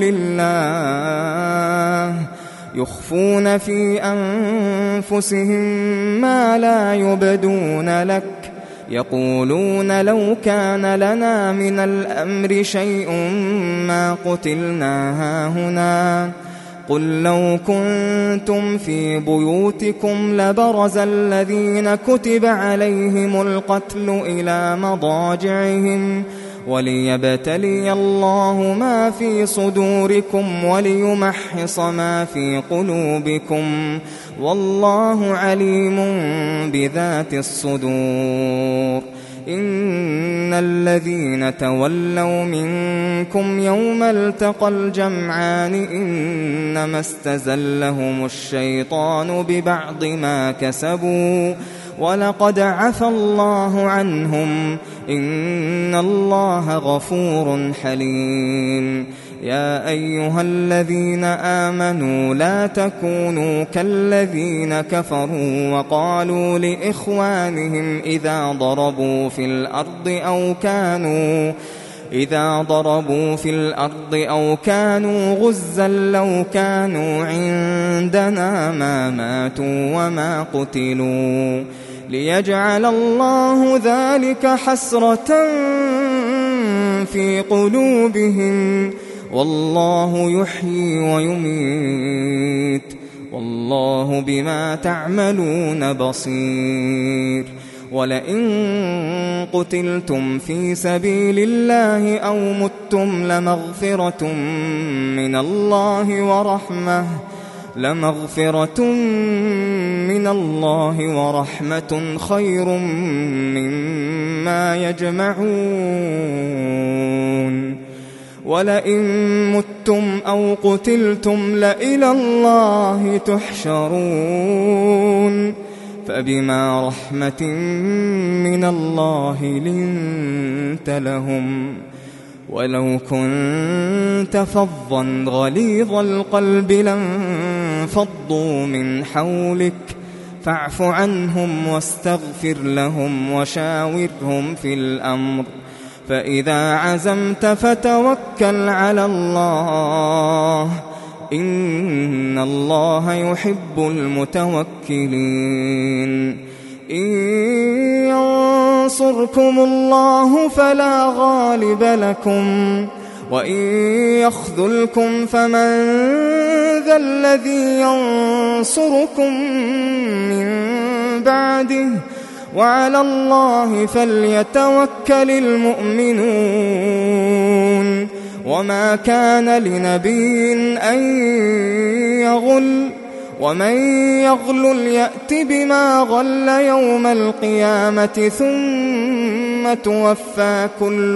لله يخفون في أنفسهم ما لا يبدون لك يقولون لو كان لنا من الأمر شيء ما قتلنا هاهنا قل لو كنتم في بيوتكم لبرز الذين كتب عليهم القتل إلى مضاجعهم وليبتلي الله ما في صدوركم وليمحص ما في قلوبكم والله عليم بذات الصدور. إن الذين تولوا منكم يوم التقى الجمعان إنما استزلهم الشيطان ببعض ما كسبوا ولقد عفى الله عنهم إن الله غفور حليم. يا أيها الذين آمنوا لا تكونوا كالذين كفروا وقالوا لإخوانهم إذا ضربوا في الأرض أو كانوا غزا لو كانوا عندنا ما ماتوا وما قتلوا ليجعل الله ذلك حسرة في قلوبهم والله يحيي ويميت والله بما تعملون بصير. ولئن قتلتم في سبيل الله أو متم لمغفرة من الله ورحمة خير مما يجمعون. ولئن متم أو قتلتم لإلى الله تحشرون. فبما رحمة من الله لنت لهم ولو كنت فظا غليظ القلب لانفضوا من حولك فاعف عنهم واستغفر لهم وشاورهم في الأمر فإذا عزمت فتوكل على الله إن الله يحب المتوكلين إن ينصركم الله فلا غالب لكم وإن يخذلكم فمن ذا الذي ينصركم من بعده وعلى الله فليتوكل المؤمنون وما كان لنبي أن يغل ومن يغل يأت بما غل يوم القيامة ثم توفى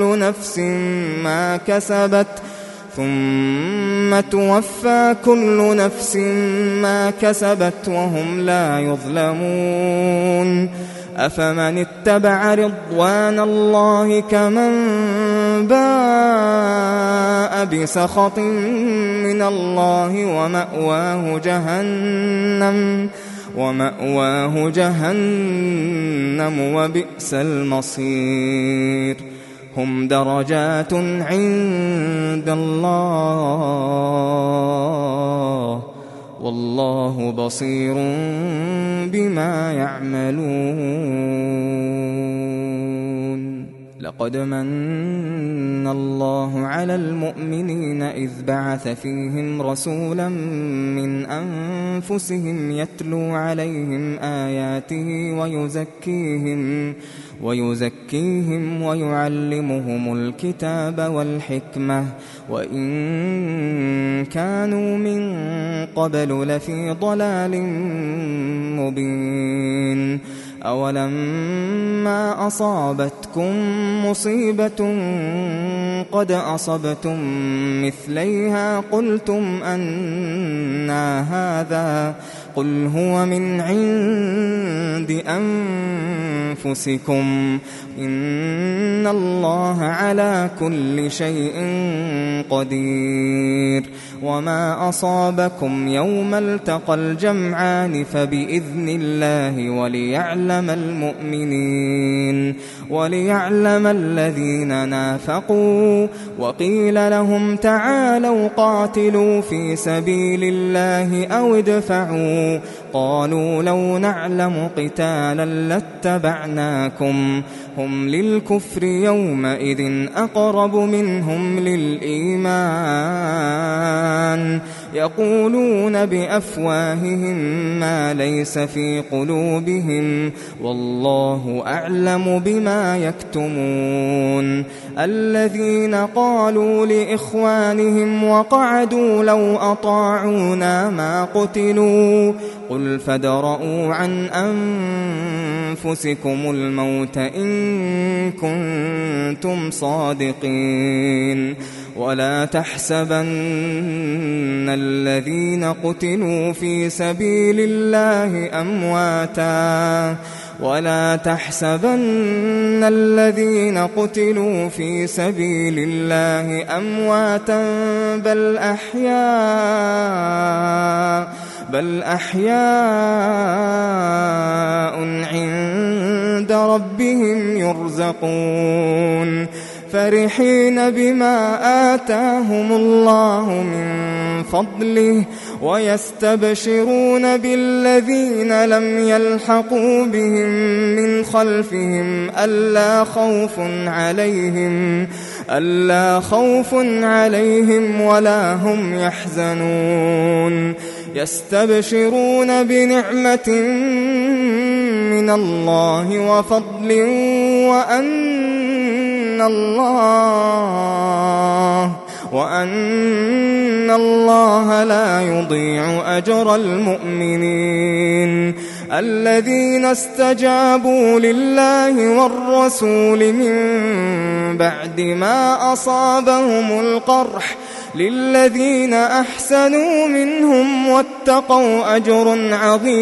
كل نفس ما كسبت وهم لا يظلمون أفمن اتبع رضوان الله كمن باء بسخط من الله ومأواه جهنم وبئس المصير هم درجات عند الله والله بصير بما يعملون لقد من الله على المؤمنين إذ بعث فيهم رسولا من أنفسهم يتلو عليهم آياته ويزكيهم ويعلمهم الكتاب والحكمة وإن كانوا من قبل لفي ضلال مبين أولما أصابتكم مصيبة قد أصبتم مثليها قلتم أنى هذا قل هو من عند أنفسكم إن الله على كل شيء قدير وما أصابكم يوم التقى الجمعان فبإذن الله وليعلم الذين نافقوا وقيل لهم تعالوا قاتلوا في سبيل الله أو ادفعوا قالوا لو نعلم قتالا لاتبعناكم هم للكفر يومئذ أقرب منهم للإيمان يقولون بأفواههم ما ليس في قلوبهم والله أعلم بما يكتمون الذين قالوا لإخوانهم وقعدوا لو أطاعونا ما قتلوا قل فادرءوا عن أنفسكم الموت إن كنتم صادقين ولا تحسبن الذين قتلوا في سبيل الله أمواتا بل أحياء عند ربهم يرزقون فرحين بما آتاهم الله من فضله ويستبشرون بالذين لم يلحقوا بهم من خلفهم ألا خوف عليهم ولا هم يحزنون يستبشرون بنعمة من الله وفضل وأن الله لا يضيع أجر المؤمنين الذين استجابوا لله والرسول من بعد ما أصابهم القرح للذين أحسنوا منهم واتقوا أجر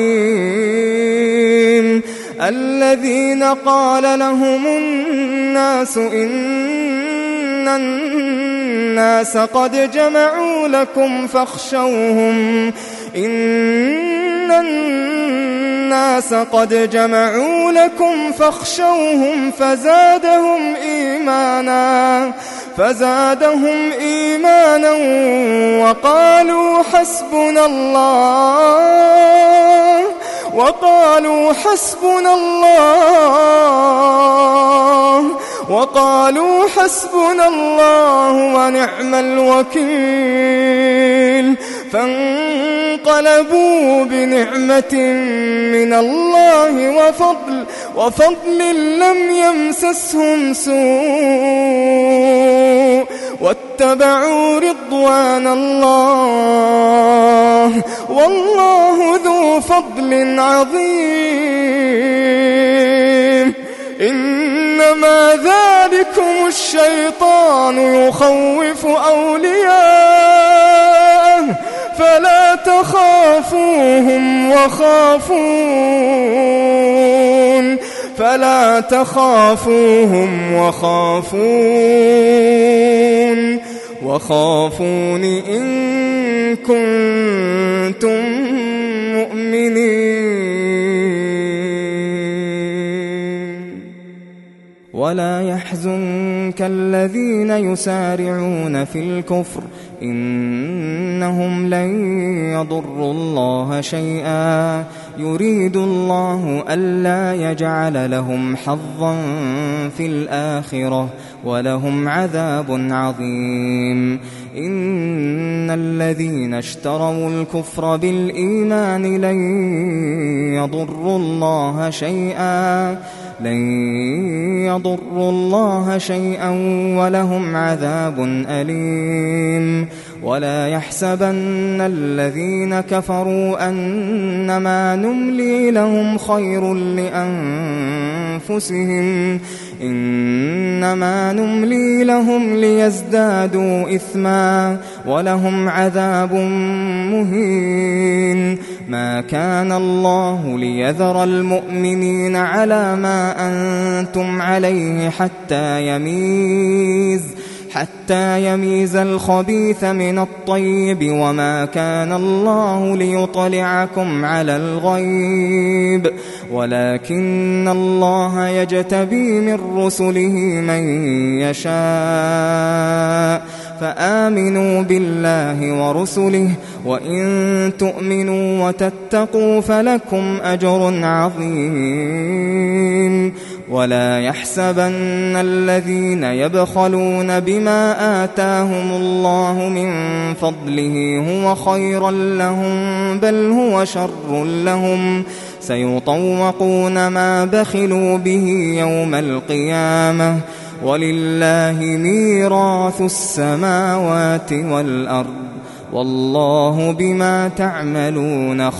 عظيم الذين قال لهم الناس إن الناس قد جمعوا لكم فاخشوهم الناس قد جمعوا لكم فاخشوهم فزادهم إيمانا وقالوا حسبنا الله ونعم الوكيل فانقلبوا بنعمة من الله وفضل لم يمسسهم سوء واتبعوا رضوان الله والله ذو فضل عظيم. إنما ذلكم الشيطان يخوف أولياءه فلا تخافوهم وخافون إن كنتم مؤمنين. ولا يحزنك الذين يسارعون في الكفر إنهم لن يضروا الله شيئا يريد الله ألا يجعل لهم حظا في الآخرة ولهم عذاب عظيم. إن الذين اشتروا الكفر بالإيمان لن يضروا الله شيئا ولهم عذاب أليم. ولا يحسبن الذين كفروا أنما نملي لهم خير لأنفسهم إنما نملي لهم ليزدادوا إثما ولهم عذاب مهين. ما كان الله ليذر المؤمنين على ما أنتم عليه حتى يميز الخبيث من الطيب وما كان الله ليطلعكم على الغيب ولكن الله يجتبي من رسله من يشاء فآمنوا بالله ورسله وإن تؤمنوا وتتقوا فلكم أجر عظيم. ولا يحسبن الذين يبخلون بما آتاهم الله من فضله هو خيرا لهم بل هو شر لهم سيطوقون ما بخلوا به يوم القيامة ولله ميراث السماوات والأرض والله بما تعملون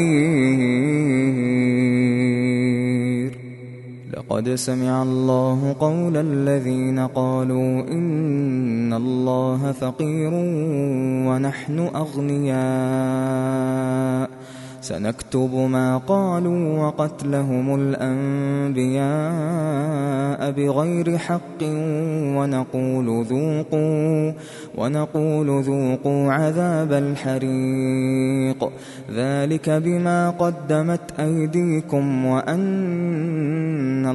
خبير. لقد سمع الله قول الذين قالوا إن الله فقير ونحن أغنياء سنكتب ما قالوا وقتلهم الأنبياء بغير حق ونقول ذوقوا عذاب الحريق ذلك بما قدمت أيديكم وأن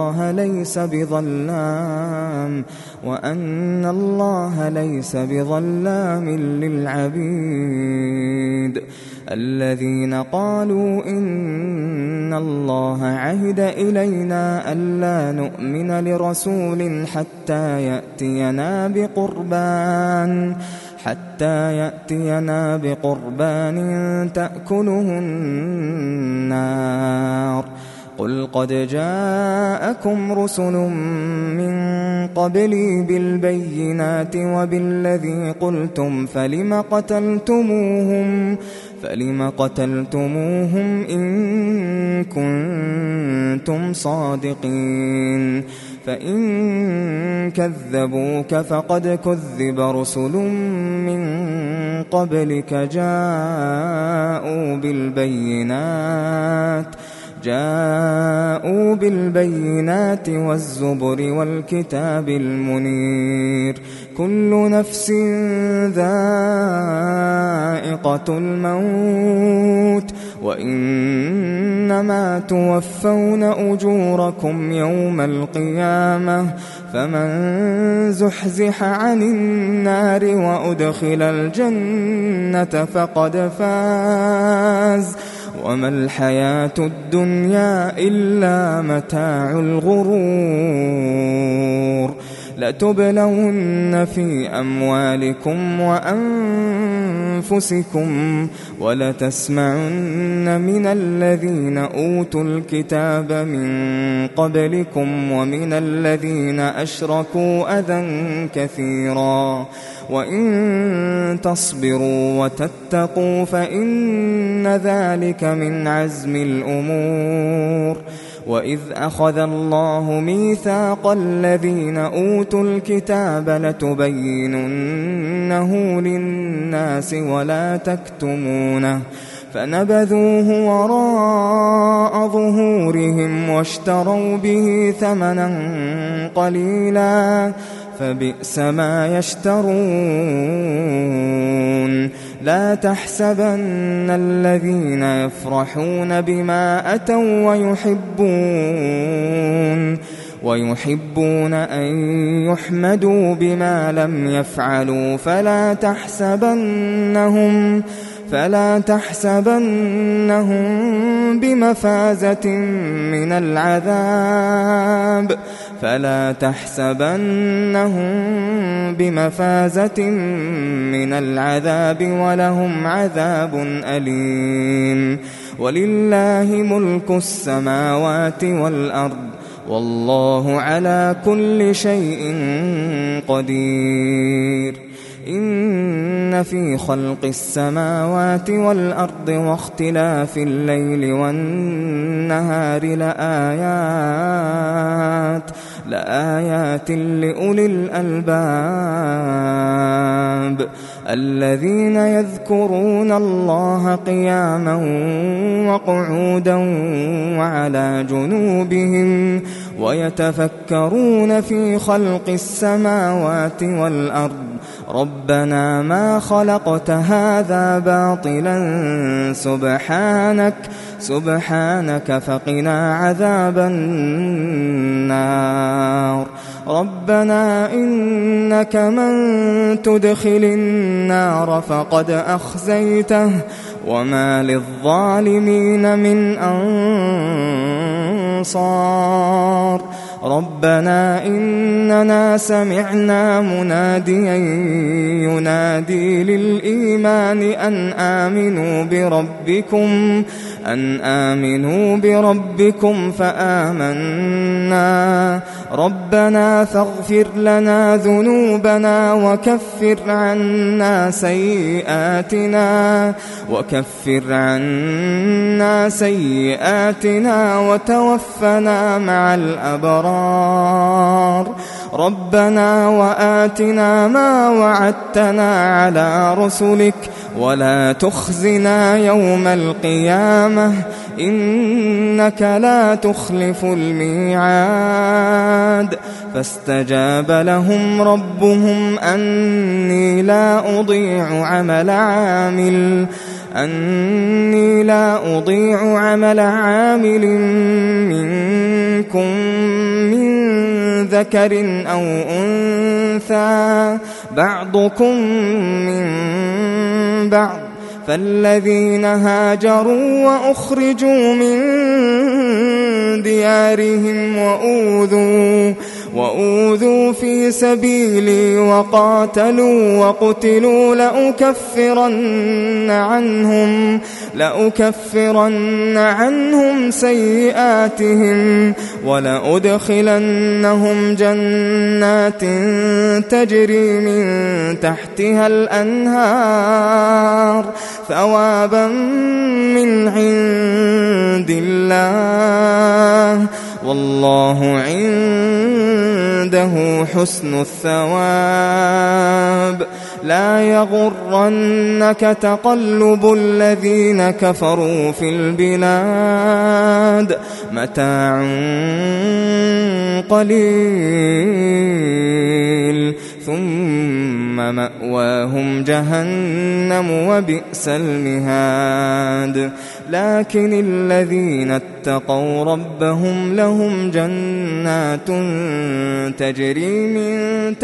الله ليس بظلام للعبيد. الذين قالوا إن الله عهد إلينا ألا نؤمن لرسول حتى يأتينا بقربان تأكله النار قل قد جاءكم رسل من قبلي بالبينات وبالذي قلتم فلم قتلتموهم إن كنتم صادقين. فإن كذبوك فقد كذب رسل من قبلك جاءوا بالبينات والزبر والكتاب المنير. كل نفس ذائقة الموت وإنما إنما توفون أجوركم يوم القيامة فمن زحزح عن النار وأدخل الجنة فقد فاز وما الحياة الدنيا إلا متاع الغرور لتبلون في أموالكم وأنفسكم ولتسمعن من الذين أوتوا الكتاب من قبلكم ومن الذين أشركوا أذى كثيرا وإن تصبروا وتتقوا فإن ذلك من عزم الأمور وإذ أخذ الله ميثاق الذين أوتوا الكتاب لتبيننه للناس ولا تكتمونه فنبذوه وراء ظهورهم واشتروا به ثمنا قليلا فبئس ما يشترون لا تحسبن الذين يفرحون بما أتوا ويحبون أن يحمدوا بما لم يفعلوا فلا تحسبنهم بمفازة من العذاب ولهم عذاب أليم ولله ملك السماوات والأرض والله على كل شيء قدير إن في خلق السماوات والأرض واختلاف الليل والنهار لآيات لأولي الألباب الذين يذكرون الله قياما وقعودا وعلى جنوبهم ويتفكرون في خلق السماوات والأرض ربنا ما خلقت هذا باطلا سبحانك فقنا عذاب النار ربنا إنك من تدخل النار فقد أخزيته وما للظالمين من أنصار ربنا إننا سمعنا مناديا ينادي للإيمان أن آمنوا بربكم فآمنا ربنا فاغفر لنا ذنوبنا وكفر عنا سيئاتنا وتوفنا مع الأبرار ربنا وآتنا ما وعدتنا على رسلك ولا تخزنا يوم القيامة إنك لا تخلف الميعاد فاستجاب لهم ربهم أني لا أضيع عمل عامل منكم من ذكر أو أنثى بعضكم من بعض فالذين هاجروا وأخرجوا من ديارهم وأوذوا في سبيلي وقاتلوا وقتلوا لأكفرن عنهم سيئاتهم ولأدخلنهم جنات تجري من تحتها الأنهار ثوابا من عند الله والله عنده حسن الثواب لا يغرنك تقلب الذين كفروا في البلاد متاع قليل ثم ثم مأواهم جهنم وبئس المهاد لكن الذين اتقوا ربهم لهم جنات تجري من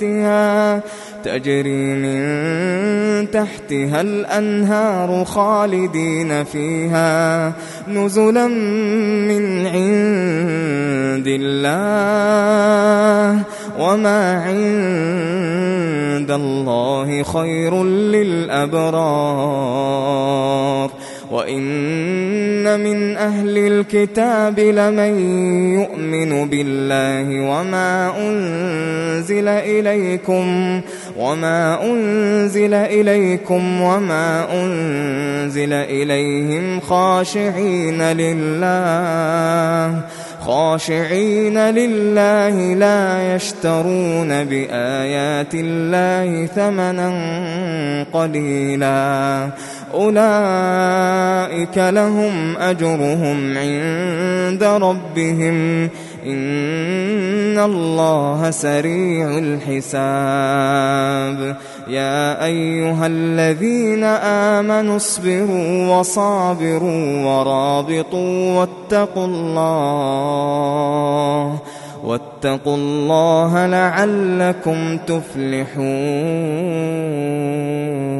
تحتها الأنهار خالدين فيها نزلا من عند الله وما عند الله خير للأبرار وإن من أهل الكتاب لمن يؤمن بالله وما أنزل إليكم وما أنزل إليهم خاشعين لله لا يشترون بآيات الله ثمنا قليلا أولئك لهم أجرهم عند ربهم إن الله سريع الحساب يا أيها الذين آمنوا اصبروا وصابروا ورابطوا واتقوا الله لعلكم تفلحون.